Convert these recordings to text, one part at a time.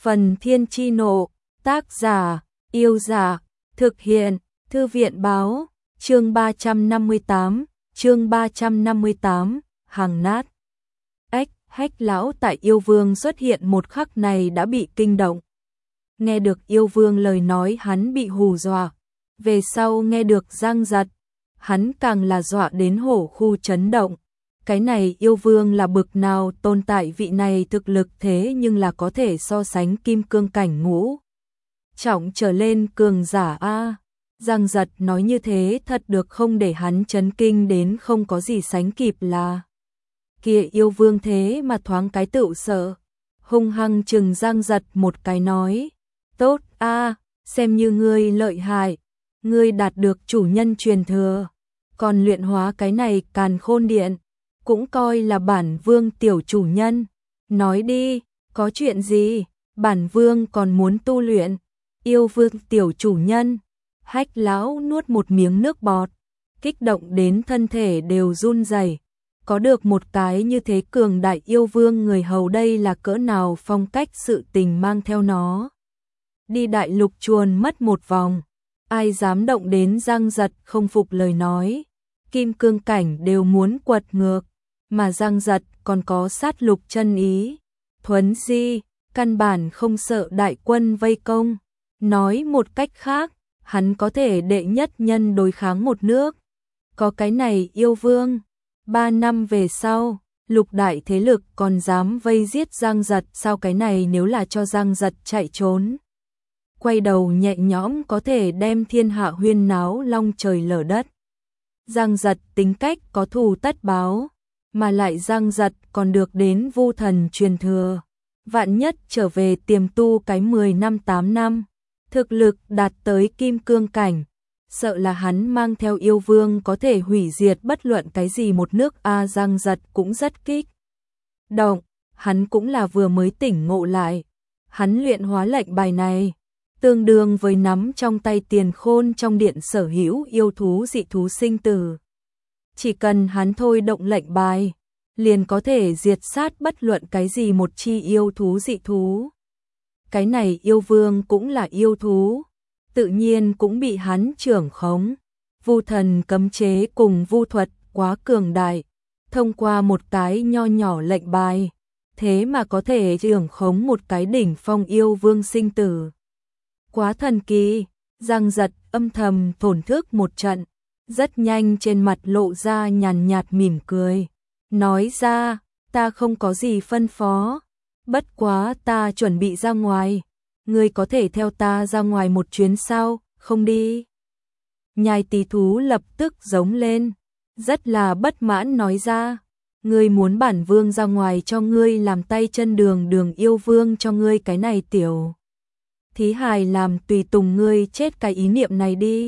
Phần Thiên Chi Nộ, tác giả, Yêu Giả, thực hiện, Thư viện Báo, chương 358, hàng nát. Hách lão tại Yêu Vương xuất hiện một khắc này đã bị kinh động. Nghe được Yêu Vương lời nói hắn bị hù dọa, về sau nghe được Giang Giật, hắn càng là dọa đến hổ khu chấn động. Cái này Yêu Vương là bực nào tồn tại, vị này thực lực thế nhưng là có thể so sánh kim cương cảnh ngũ trọng trở lên cường giả a. Giang Giật nói như thế thật được không để hắn chấn kinh đến không có gì sánh kịp là. Kia Yêu Vương thế mà thoáng cái tựu sợ, hung hăng chừng Giang Giật một cái nói, tốt a, xem như ngươi lợi hại, ngươi đạt được chủ nhân truyền thừa, còn luyện hóa cái này Càn Khôn Điện, cũng coi là bản vương tiểu chủ nhân. Nói đi, có chuyện gì, bản vương còn muốn tu luyện. Yêu Vương tiểu chủ nhân. Hách lão nuốt một miếng nước bọt, kích động đến thân thể đều run rẩy. Có được một cái như thế cường đại Yêu Vương người hầu, đây là cỡ nào phong cách sự tình mang theo nó. Đi đại lục chuồn mất một vòng, ai dám động đến Giang Giật không phục lời nói. Kim cương cảnh đều muốn quật ngược, mà Giang Giật còn có sát lục chân ý. Thuấn di, căn bản không sợ đại quân vây công. Nói một cách khác, hắn có thể đệ nhất nhân đối kháng một nước. Có cái này Yêu Vương, 3 năm về sau, lục đại thế lực còn dám vây giết Giang Giật sao? Cái này nếu là cho Giang Giật chạy trốn, quay đầu nhẹ nhõm có thể đem thiên hạ huyên náo long trời lở đất. Giang Giật tính cách có thù tất báo, mà lại Giang Giật còn được đến Vu Thần truyền thừa. Vạn nhất trở về tiềm tu cái 10 năm 8 năm, thực lực đạt tới kim cương cảnh, sợ là hắn mang theo Yêu Vương có thể hủy diệt bất luận cái gì một nước a. Giang Giật cũng rất kích động, hắn cũng là vừa mới tỉnh ngộ lại. Hắn luyện hóa lệnh bài này, tương đương với nắm trong tay Tiền Khôn trong điện sở hữu yêu thú dị thú sinh tử. Chỉ cần hắn thôi động lệnh bài, liền có thể diệt sát bất luận cái gì một chi yêu thú dị thú. Cái này Yêu Vương cũng là yêu thú, tự nhiên cũng bị hắn trưởng khống. Vu thần cấm chế cùng vu thuật quá cường đại, thông qua một cái nho nhỏ lệnh bài, thế mà có thể trưởng khống một cái đỉnh phong Yêu Vương sinh tử. Quá thần kỳ. Giang Giật âm thầm thổn thức một trận, rất nhanh trên mặt lộ ra nhàn nhạt mỉm cười, nói ra, ta không có gì phân phó, bất quá ta chuẩn bị ra ngoài, ngươi có thể theo ta ra ngoài một chuyến sao? Không đi. Nhai tí thú lập tức giống lên, rất là bất mãn nói ra, ngươi muốn bản vương ra ngoài cho ngươi làm tay chân đường Yêu Vương cho ngươi cái này tiểu thí hài làm tùy tùng ngươi chết cái ý niệm này đi.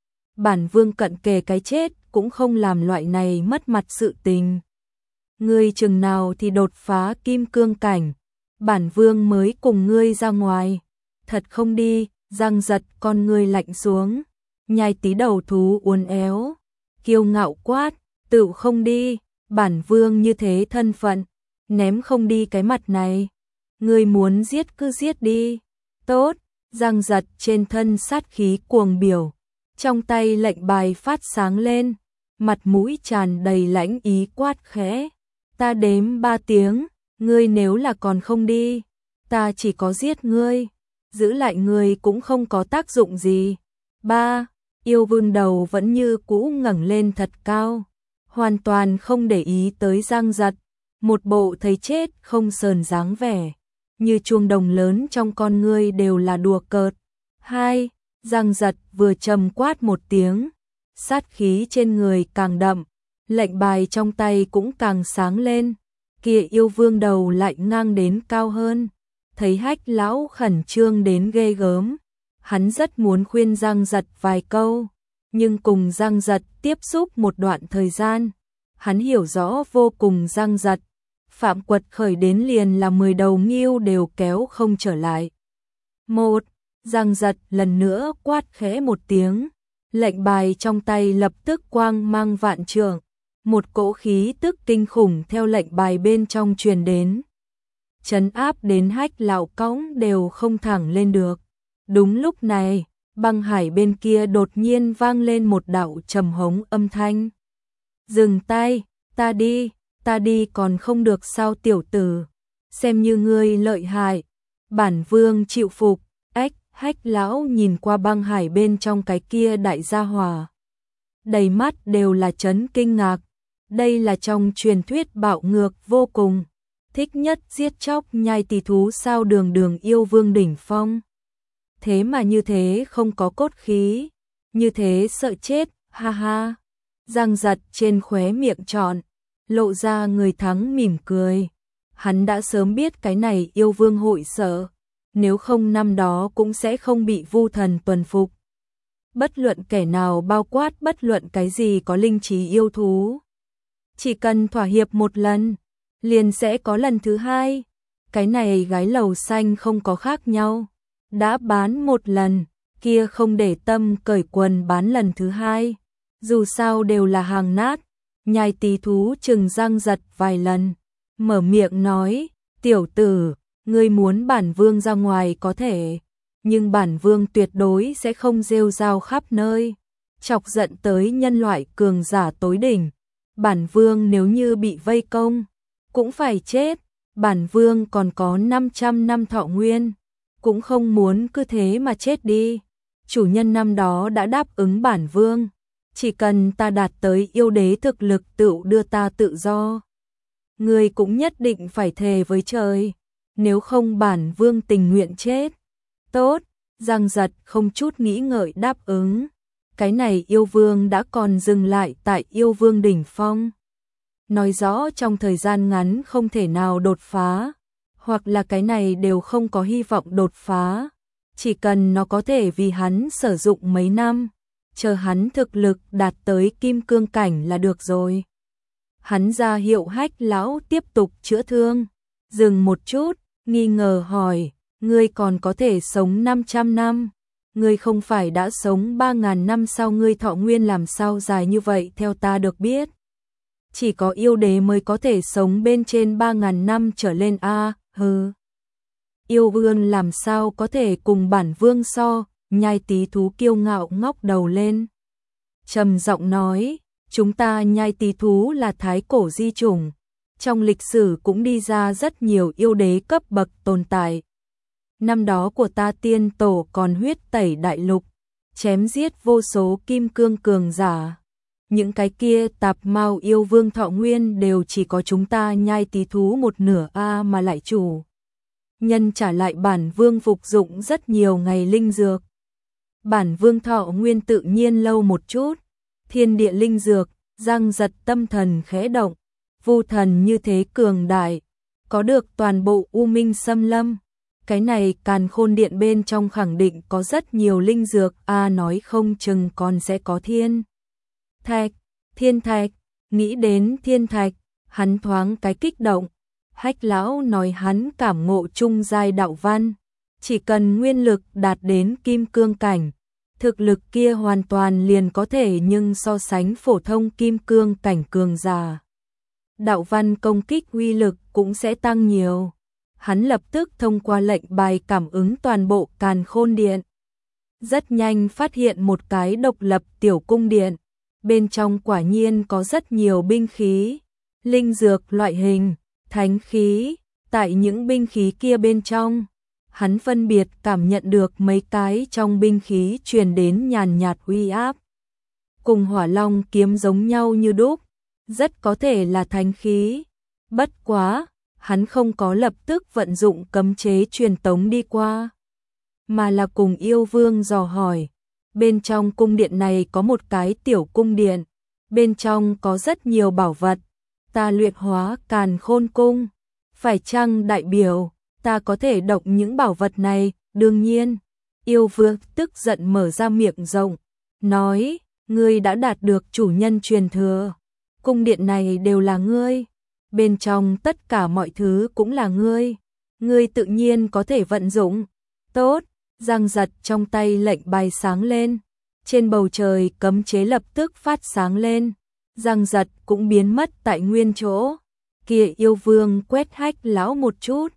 Bản vương cận kề cái chết cũng không làm loại này mất mặt sự tình. Ngươi chừng nào thì đột phá kim cương cảnh, bản vương mới cùng ngươi ra ngoài. Thật không đi. Giang Giật con ngươi lạnh xuống, nhai tí đầu thú uốn éo, kiêu ngạo quát, tự không đi, bản vương như thế thân phận, ném không đi cái mặt này. Ngươi muốn giết cứ giết đi. Tốt. Giang Giật trên thân sát khí cuồng biểu, trong tay lệnh bài phát sáng lên, mặt mũi tràn đầy lãnh ý quát khẽ, ta đếm 3 tiếng, ngươi nếu là còn không đi, ta chỉ có giết ngươi, giữ lại ngươi cũng không có tác dụng gì. 3. Yêu Vương đầu vẫn như cũ ngẩng lên thật cao, hoàn toàn không để ý tới Giang Giật, một bộ thấy chết không sờn dáng vẻ, như chuông đồng lớn trong con ngươi đều là đùa cợt. 2. Giang Giật vừa trầm quát một tiếng, sát khí trên người càng đậm, lệnh bài trong tay cũng càng sáng lên, kia Yêu Vương đầu lại ngang đến cao hơn. Thấy Hách lão khẩn trương đến ghê gớm, hắn rất muốn khuyên Giang Giật vài câu, nhưng cùng Giang Giật tiếp xúc một đoạn thời gian, hắn hiểu rõ vô cùng Giang Giật, phạm quật khởi đến liền là 10 đầu ngưu đều kéo không trở lại. 1. Giang Giật lần nữa quát khẽ một tiếng, lệnh bài trong tay lập tức quang mang vạn trượng, một cỗ khí tức kinh khủng theo lệnh bài bên trong truyền đến. trấn áp đến Hách lão cõng đều không thẳng lên được. Đúng lúc này, băng hải bên kia đột nhiên vang lên một đạo trầm hống âm thanh. Dừng tay, ta đi còn không được sao tiểu tử, xem như ngươi lợi hại, bản vương chịu phục. Hách lão nhìn qua băng hải bên trong cái kia đại gia hỏa, đầy mắt đều là chấn kinh ngạc. Đây là trong truyền thuyết bạo ngược vô cùng, thích nhất giết chóc nhai tỳ thú sao, đường đường yêu vương đỉnh phong. Thế mà như thế không có cốt khí, như thế sợ chết, ha ha. Giang giật trên khóe miệng trọn, lộ ra người thắng mỉm cười. Hắn đã sớm biết cái này yêu vương hội sợ, nếu không năm đó cũng sẽ không bị Vu Thần tuần phục. Bất luận kẻ nào, bao quát bất luận cái gì có linh trí yêu thú, chỉ cần thỏa hiệp một lần, liền sẽ có lần thứ hai. Cái này gái lầu xanh không có khác nhau, đã bán một lần, kia không để tâm cởi quần bán lần thứ hai, dù sao đều là hàng nát. Nhai tỳ thú chừng răng giật vài lần, mở miệng nói, tiểu tử, ngươi muốn bản vương ra ngoài có thể, nhưng bản vương tuyệt đối sẽ không rêu rao khắp nơi, chọc giận tới nhân loại cường giả tối đỉnh. Bản vương nếu như bị vây công, cũng phải chết, bản vương còn có 500 năm thọ nguyên, cũng không muốn cứ thế mà chết đi. Chủ nhân năm đó đã đáp ứng bản vương, chỉ cần ta đạt tới yêu đế thực lực tựu đưa ta tự do. Ngươi cũng nhất định phải thề với trời, nếu không bản vương tình nguyện chết. Tốt, Giang giật không chút nghĩ ngợi đáp ứng. Cái này yêu vương đã còn dừng lại tại yêu vương đỉnh phong, nói rõ trong thời gian ngắn không thể nào đột phá, hoặc là cái này đều không có hy vọng đột phá. Chỉ cần nó có thể vì hắn sử dụng mấy năm, chờ hắn thực lực đạt tới kim cương cảnh là được rồi. Hắn ra hiệu Hách lão tiếp tục chữa thương, dừng một chút, nghi ngờ hỏi, ngươi còn có thể sống 500 năm, ngươi không phải đã sống 3.000 năm sao, ngươi thọ nguyên làm sao dài như vậy? Theo ta được biết, chỉ có yêu đế mới có thể sống bên trên 3.000 năm trở lên a. Hừ, yêu vương làm sao có thể cùng bản vương so? Nhai tỳ thú kiêu ngạo ngóc đầu lên, trầm giọng nói, chúng ta nhai tỳ thú là thái cổ di chủng, trong lịch sử cũng đi ra rất nhiều yêu đế cấp bậc tồn tại. Năm đó của ta tiên tổ còn huyết tẩy đại lục, chém giết vô số kim cương cường giả. Những cái kia tạp mao yêu vương thọ nguyên đều chỉ có chúng ta nhai tỳ thú một nửa a, mà lại chủ nhân trả lại bản vương phục dụng rất nhiều ngày linh dược. Bản vương thọ nguyên tự nhiên lâu một chút, thiên địa linh dược. Giang giật tâm thần khẽ động, Vu Thần như thế cường đại, có được toàn bộ U Minh Xâm Lâm, cái này Càn Khôn Điện bên trong khẳng định có rất nhiều linh dược a, nói không chừng còn sẽ có thiên thạch. Nghĩ đến thiên thạch, hắn thoáng cái kích động. Hách lão nói hắn cảm ngộ trung giai đạo văn, chỉ cần nguyên lực đạt đến kim cương cảnh, thực lực kia hoàn toàn liền có thể nhưng so sánh phổ thông kim cương cảnh cường giả, đạo văn công kích uy lực cũng sẽ tăng nhiều. Hắn lập tức thông qua lệnh bài cảm ứng toàn bộ Càn Khôn Điện, rất nhanh phát hiện một cái độc lập tiểu cung điện, bên trong quả nhiên có rất nhiều binh khí, linh dược loại hình, thánh khí. Tại những binh khí kia bên trong, hắn phân biệt cảm nhận được mấy cái trong binh khí truyền đến nhàn nhạt uy áp, cùng Hỏa Long kiếm giống nhau như đúc, rất có thể là thánh khí. Bất quá, hắn không có lập tức vận dụng cấm chế truyền tống đi qua, mà là cùng yêu vương dò hỏi. Bên trong cung điện này có một cái tiểu cung điện, bên trong có rất nhiều bảo vật, ta luyện hóa Càn Khôn cung, phải chăng đại biểu ta có thể động những bảo vật này? Đương nhiên. Yêu vương tức giận mở ra miệng rộng, nói, ngươi đã đạt được chủ nhân truyền thừa, cung điện này đều là ngươi, bên trong tất cả mọi thứ cũng là ngươi tự nhiên có thể vận dụng. Tốt. Giang giật trong tay lệnh bài sáng lên, trên bầu trời cấm chế lập tức phát sáng lên, Giang giật cũng biến mất tại nguyên chỗ. Kia yêu vương quét Hách lão một chút,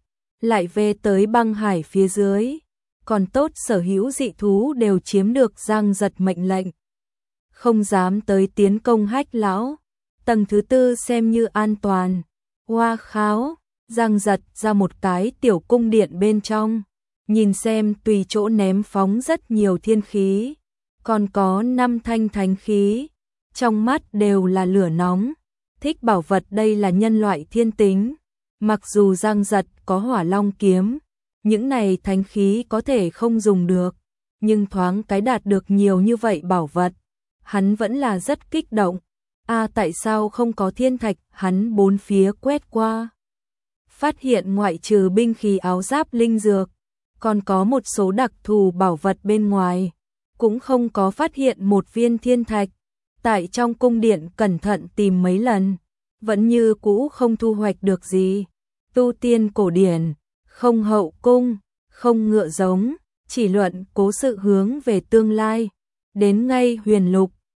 lại về tới băng hải phía dưới. Còn tốt sở hữu dị thú đều chiếm được Giang Giật mệnh lệnh, không dám tới tiến công Hách lão. Tầng thứ tư xem như an toàn. Hoa kháo, Giang Giật ra một cái tiểu cung điện bên trong, nhìn xem tùy chỗ ném phóng rất nhiều thiên khí, còn có 5 thanh thánh khí, trong mắt đều là lửa nóng. Thích bảo vật đây là nhân loại thiên tính, mặc dù Giang Giật có Hỏa Long kiếm, những này thánh khí có thể không dùng được, nhưng thoáng cái đạt được nhiều như vậy bảo vật, hắn vẫn là rất kích động. Tại sao không có thiên thạch? Hắn bốn phía quét qua, phát hiện ngoại trừ binh khí áo giáp linh dược, còn có một số đặc thù bảo vật bên ngoài, cũng không có phát hiện một viên thiên thạch. Tại trong cung điện cẩn thận tìm mấy lần, vẫn như cũ không thu hoạch được gì. Tu tiên cổ điển, không hậu cung, không ngựa giống, chỉ luận cố sự hướng về tương lai. Đến ngay huyền lục,